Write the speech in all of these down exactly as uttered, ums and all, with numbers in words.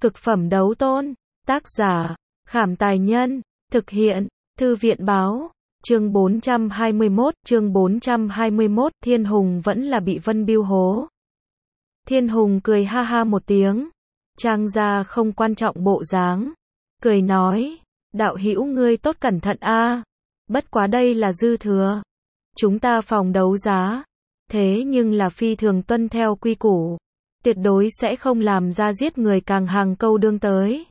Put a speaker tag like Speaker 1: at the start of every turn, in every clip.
Speaker 1: Cực phẩm đấu tôn. Tác giả, Khảm Tài Nhân. Thực hiện, Thư viện Báo. Chương bốn trăm hai mươi mốt, chương bốn trăm hai mươi mốt, Thiên Hùng vẫn là bị Vân Bưu hố. Thiên Hùng cười ha ha một tiếng, trang ra không quan trọng bộ dáng, cười nói, đạo hữu ngươi tốt cẩn thận a, bất quá đây là dư thừa. Chúng ta phòng đấu giá, thế nhưng là phi thường tuân theo quy củ, tuyệt đối sẽ không làm ra giết người càng hàng câu đương tới.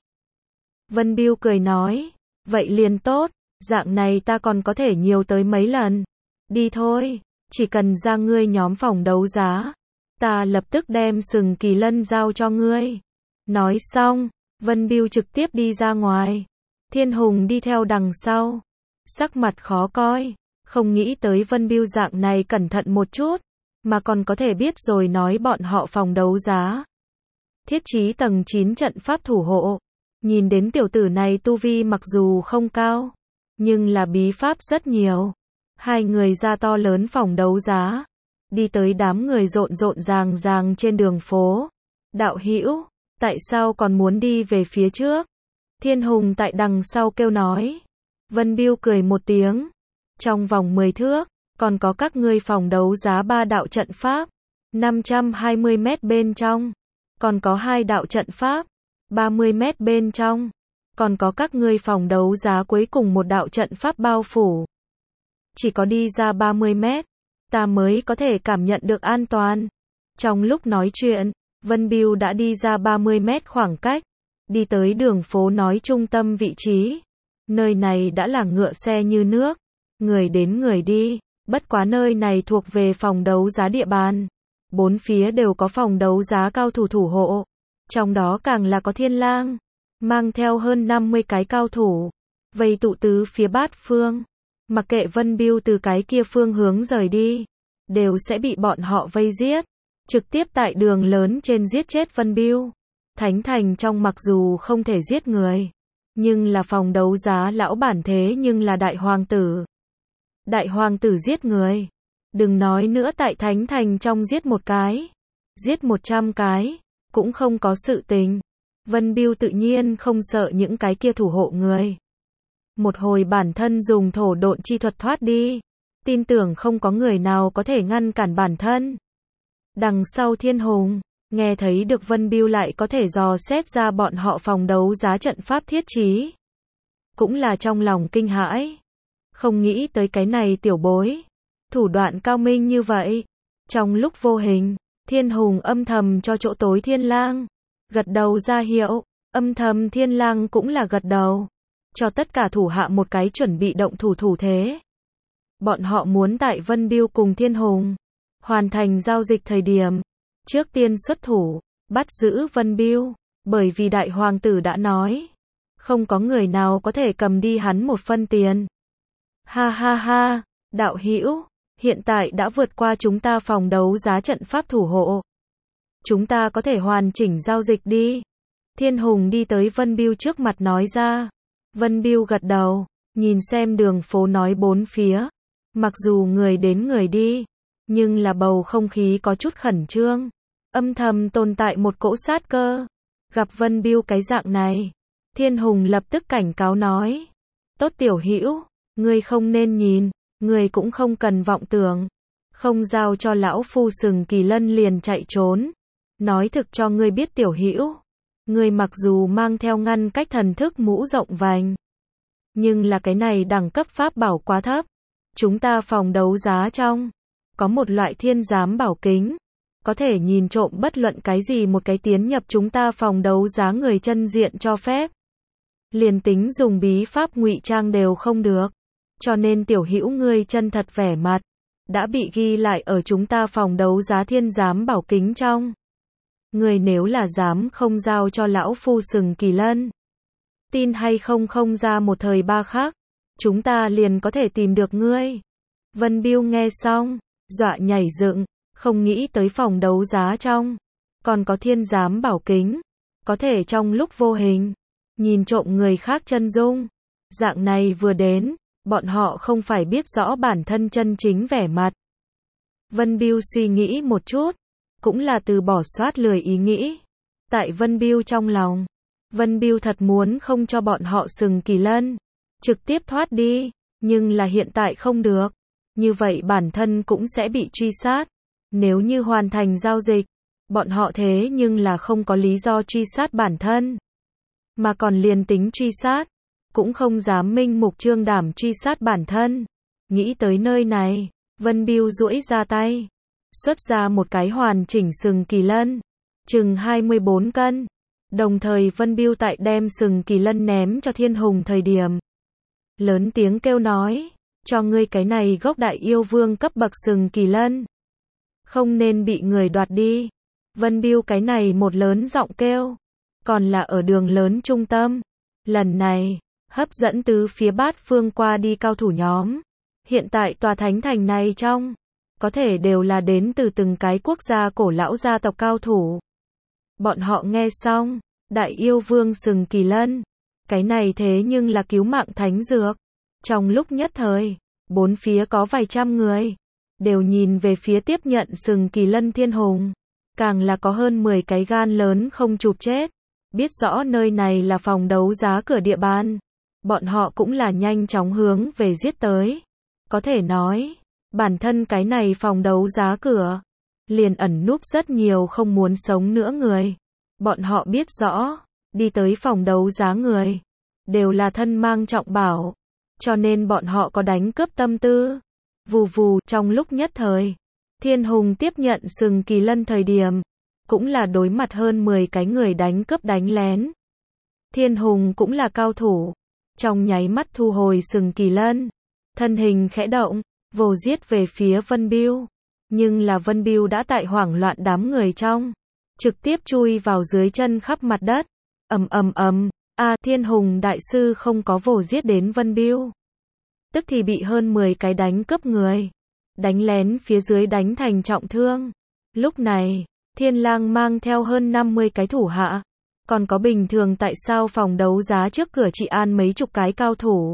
Speaker 1: Vân Bưu cười nói, vậy liền tốt, dạng này ta còn có thể nhiều tới mấy lần. Đi thôi, chỉ cần ra ngươi nhóm phòng đấu giá, ta lập tức đem sừng kỳ lân giao cho ngươi. Nói xong, Vân Bưu trực tiếp đi ra ngoài. Thiên Hùng đi theo đằng sau, sắc mặt khó coi, không nghĩ tới Vân Bưu dạng này cẩn thận một chút, mà còn có thể biết rồi nói bọn họ phòng đấu giá. Thiết trí tầng chín trận pháp thủ hộ, nhìn đến tiểu tử này tu vi mặc dù không cao, nhưng là bí pháp rất nhiều. Hai người ra to lớn phòng đấu giá, đi tới đám người rộn rộn ràng ràng trên đường phố. Đạo hữu, tại sao còn muốn đi về phía trước? Thiên Hùng tại đằng sau kêu nói. Vân Bưu cười một tiếng, trong vòng mười thước, còn có các ngươi phòng đấu giá ba đạo trận pháp, năm trăm hai mươi mét bên trong, còn có hai đạo trận pháp, ba mươi mét bên trong, còn có các ngươi phòng đấu giá cuối cùng một đạo trận pháp bao phủ. Chỉ có đi ra ba mươi mét, ta mới có thể cảm nhận được an toàn. Trong lúc nói chuyện, Vân Bưu đã đi ra ba mươi mét khoảng cách, đi tới đường phố nói trung tâm vị trí. Nơi này đã là ngựa xe như nước, người đến người đi, bất quá nơi này thuộc về phòng đấu giá địa bàn. Bốn phía đều có phòng đấu giá cao thủ thủ hộ, trong đó càng là có Thiên Lang, mang theo hơn năm mươi cái cao thủ, vây tụ tứ phía bát phương. Mặc kệ Vân Bưu từ cái kia phương hướng rời đi, đều sẽ bị bọn họ vây giết, trực tiếp tại đường lớn trên giết chết Vân Bưu. Thánh thành trong mặc dù không thể giết người, nhưng là phòng đấu giá lão bản thế nhưng là đại hoàng tử. Đại hoàng tử giết người, đừng nói nữa tại thánh thành trong giết một cái, giết một trăm cái, cũng không có sự tình. Vân Bưu tự nhiên không sợ những cái kia thủ hộ người. Một hồi bản thân dùng thổ độn chi thuật thoát đi, tin tưởng không có người nào có thể ngăn cản bản thân. Đằng sau Thiên Hùng, nghe thấy được Vân Bưu lại có thể dò xét ra bọn họ phòng đấu giá trận pháp thiết trí, cũng là trong lòng kinh hãi. Không nghĩ tới cái này tiểu bối, thủ đoạn cao minh như vậy. Trong lúc vô hình, Thiên Hùng âm thầm cho chỗ tối Thiên Lang gật đầu ra hiệu, âm thầm Thiên Lang cũng là gật đầu, cho tất cả thủ hạ một cái chuẩn bị động thủ thủ thế. Bọn họ muốn tại Vân Bưu cùng Thiên Hùng hoàn thành giao dịch thời điểm, trước tiên xuất thủ, bắt giữ Vân Bưu, bởi vì đại hoàng tử đã nói, không có người nào có thể cầm đi hắn một phân tiền. Ha ha ha, đạo hữu, hiện tại đã vượt qua chúng ta phòng đấu giá trận pháp thủ hộ. Chúng ta có thể hoàn chỉnh giao dịch đi. Thiên Hùng đi tới Vân Bưu trước mặt nói ra. Vân Bưu gật đầu, nhìn xem đường phố nói bốn phía. Mặc dù người đến người đi, nhưng là bầu không khí có chút khẩn trương. Âm thầm tồn tại một cỗ sát cơ. Gặp Vân Bưu cái dạng này, Thiên Hùng lập tức cảnh cáo nói. Tốt tiểu hữu, ngươi không nên nhìn, ngươi cũng không cần vọng tưởng. Không giao cho lão phu sừng kỳ lân liền chạy trốn. Nói thực cho ngươi biết tiểu hữu, ngươi mặc dù mang theo ngăn cách thần thức mũ rộng vành, nhưng là cái này đẳng cấp pháp bảo quá thấp. Chúng ta phòng đấu giá trong, có một loại thiên giám bảo kính, có thể nhìn trộm bất luận cái gì một cái tiến nhập chúng ta phòng đấu giá người chân diện cho phép. Liền tính dùng bí pháp ngụy trang đều không được. Cho nên tiểu hữu ngươi chân thật vẻ mặt, đã bị ghi lại ở chúng ta phòng đấu giá thiên giám bảo kính trong. Ngươi nếu là dám không giao cho lão phu sừng kỳ lân, tin hay không không ra một thời ba khắc, chúng ta liền có thể tìm được ngươi. Vân Bưu nghe xong, dọa nhảy dựng, không nghĩ tới phòng đấu giá trong, còn có thiên giám bảo kính, có thể trong lúc vô hình, nhìn trộm người khác chân dung. Dạng này vừa đến, bọn họ không phải biết rõ bản thân chân chính vẻ mặt. Vân Bưu suy nghĩ một chút, cũng là từ bỏ soát lười ý nghĩ. Tại Vân Bưu trong lòng, Vân Biêu thật muốn không cho bọn họ Sừng Kỳ Lân trực tiếp thoát đi, nhưng là hiện tại không được. Như vậy bản thân cũng sẽ bị truy sát. Nếu như hoàn thành giao dịch, bọn họ thế nhưng là không có lý do truy sát bản thân. Mà còn liền tính truy sát, cũng không dám minh mục trương đảm truy sát bản thân. Nghĩ tới nơi này, Vân Biêu duỗi ra tay, xuất ra một cái hoàn chỉnh Sừng Kỳ Lân, chừng hai mươi bốn cân. Đồng thời Vân Biêu tại đem Sừng Kỳ Lân ném cho Thiên Hùng thời điểm, lớn tiếng kêu nói, cho ngươi cái này gốc đại yêu vương cấp bậc Sừng Kỳ Lân, không nên bị người đoạt đi. Vân Biêu cái này một lớn giọng kêu, còn là ở đường lớn trung tâm. Lần này, hấp dẫn tứ phía bát phương qua đi cao thủ nhóm. Hiện tại tòa thánh thành này trong, có thể đều là đến từ từng cái quốc gia cổ lão gia tộc cao thủ. Bọn họ nghe xong, đại yêu vương Sừng Kỳ Lân, cái này thế nhưng là cứu mạng thánh dược. Trong lúc nhất thời, bốn phía có vài trăm người, đều nhìn về phía tiếp nhận Sừng Kỳ Lân Thiên Hùng. Càng là có hơn mười cái gan lớn không chụp chết. Biết rõ nơi này là phòng đấu giá cửa địa bàn. Bọn họ cũng là nhanh chóng hướng về giết tới. Có thể nói, bản thân cái này phòng đấu giá cửa, liền ẩn núp rất nhiều không muốn sống nữa người. Bọn họ biết rõ, đi tới phòng đấu giá người, đều là thân mang trọng bảo. Cho nên bọn họ có đánh cướp tâm tư. Vù vù, trong lúc nhất thời, Thiên Hùng tiếp nhận Sừng Kỳ Lân thời điểm, cũng là đối mặt hơn mười cái người đánh cướp đánh lén. Thiên Hùng cũng là cao thủ, trong nháy mắt thu hồi Sừng Kỳ Lân, thân hình khẽ động, vồ giết về phía Vân Biêu. Nhưng là Vân Biêu đã tại hoảng loạn đám người trong, trực tiếp chui vào dưới chân khắp mặt đất. Ầm ầm ầm, a Thiên Hùng đại sư không có vồ giết đến Vân Biêu, tức thì bị hơn mười cái đánh cướp người, đánh lén phía dưới đánh thành trọng thương. Lúc này, Thiên Lang mang theo hơn năm mươi cái thủ hạ, còn có bình thường tại sao phòng đấu giá trước cửa trị an mấy chục cái cao thủ,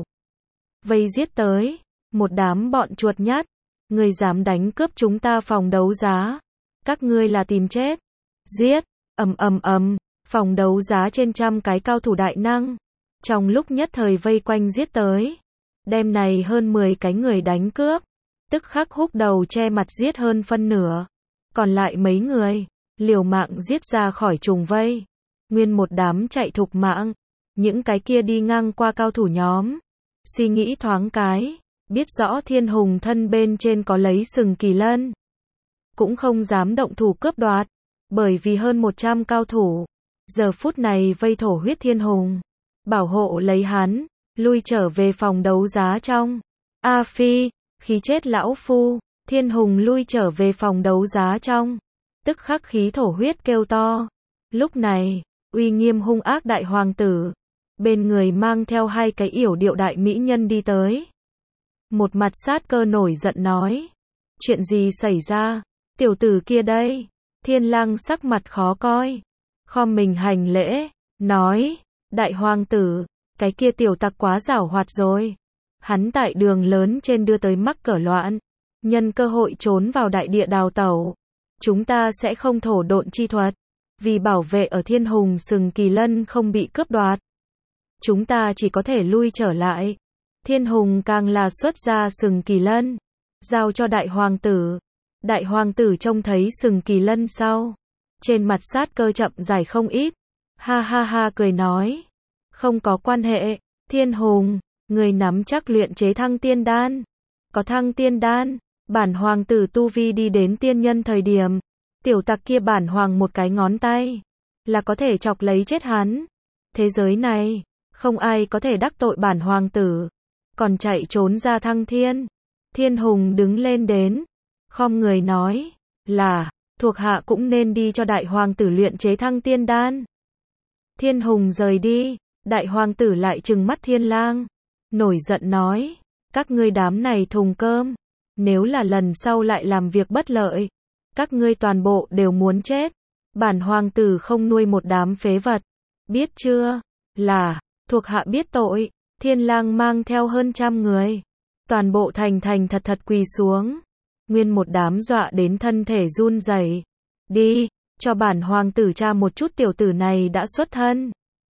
Speaker 1: vây giết tới. Một đám bọn chuột nhắt, người dám đánh cướp chúng ta phòng đấu giá, các ngươi là tìm chết. Giết, ầm ầm ầm, phòng đấu giá trên trăm cái cao thủ đại năng, trong lúc nhất thời vây quanh giết tới. Đêm này hơn mười cái người đánh cướp, tức khắc húc đầu che mặt giết hơn phân nửa. Còn lại mấy người, liều mạng giết ra khỏi trùng vây. Nguyên một đám chạy thục mạng. Những cái kia đi ngang qua cao thủ nhóm, suy nghĩ thoáng cái, biết rõ Thiên Hùng thân bên trên có lấy Sừng Kỳ Lân, cũng không dám động thủ cướp đoạt, bởi vì hơn một trăm cao thủ, giờ phút này vây thổ huyết Thiên Hùng, bảo hộ lấy hắn, lui trở về phòng đấu giá trong. A Phi, khí chết lão phu. Thiên Hùng lui trở về phòng đấu giá trong, tức khắc khí thổ huyết kêu to. Lúc này, uy nghiêm hung ác đại hoàng tử, bên người mang theo hai cái yểu điệu đại mỹ nhân đi tới. Một mặt sát cơ nổi giận nói, chuyện gì xảy ra, tiểu tử kia đây. Thiên Lang sắc mặt khó coi, khom mình hành lễ, nói, đại hoàng tử, cái kia tiểu tặc quá giảo hoạt rồi. Hắn tại đường lớn trên đưa tới mắc cỡ loạn, nhân cơ hội trốn vào đại địa đào tẩu. Chúng ta sẽ không thổ độn chi thuật, vì bảo vệ ở Thiên Hùng Sừng Kỳ Lân không bị cướp đoạt, chúng ta chỉ có thể lui trở lại. Thiên Hùng càng là xuất ra Sừng Kỳ Lân, giao cho đại hoàng tử. Đại hoàng tử trông thấy Sừng Kỳ Lân sau, trên mặt sát cơ chậm dài không ít, ha ha ha cười nói, không có quan hệ, Thiên Hùng, người nắm chắc luyện chế thăng tiên đan. Có thăng tiên đan, bản hoàng tử tu vi đi đến tiên nhân thời điểm, tiểu tặc kia bản hoàng một cái ngón tay, là có thể chọc lấy chết hắn. Thế giới này, không ai có thể đắc tội bản hoàng tử, còn chạy trốn ra thăng thiên. Thiên Hùng đứng lên đến, khom người nói, là, thuộc hạ cũng nên đi cho đại hoàng tử luyện chế thăng tiên đan. Thiên Hùng rời đi, đại hoàng tử lại trừng mắt Thiên Lang, nổi giận nói, các ngươi đám này thùng cơm, nếu là lần sau lại làm việc bất lợi, các ngươi toàn bộ đều muốn chết. Bản hoàng tử không nuôi một đám phế vật, biết chưa? Là, thuộc hạ biết tội. Thiên Lang mang theo hơn trăm người, toàn bộ thành thành thật thật quỳ xuống, nguyên một đám dọa đến thân thể run rẩy. Đi, cho bản hoàng tử tra một chút tiểu tử này đã xuất thân.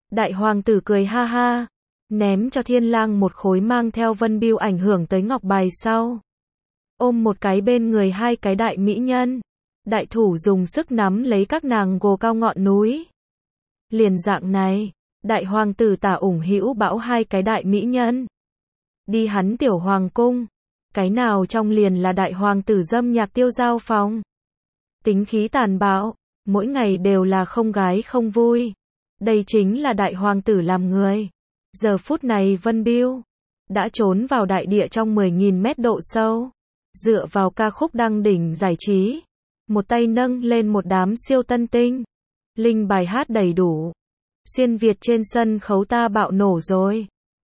Speaker 1: Đại hoàng tử cười ha ha, ném cho Thiên Lang một khối mang theo vân bưu ảnh hưởng tới ngọc bài sau. Ôm một cái bên người hai cái đại mỹ nhân. Đại thủ dùng sức nắm lấy các nàng gồ cao ngọn núi. Liền dạng này, đại hoàng tử tả ủng hữu bão hai cái đại mỹ nhân. Đi hắn tiểu hoàng cung. Cái nào trong liền là đại hoàng tử dâm nhạc tiêu giao phòng. Tính khí tàn bạo, mỗi ngày đều là không gái không vui. Đây chính là đại hoàng tử làm người. Giờ phút này Vân Bưu đã trốn vào đại địa trong mười nghìn mét độ sâu. Dựa vào ca khúc đăng đỉnh giải trí. Một tay nâng lên một đám siêu tân tinh. Linh bài hát đầy đủ. Xuyên Việt trên sân khấu ta bạo nổ rồi.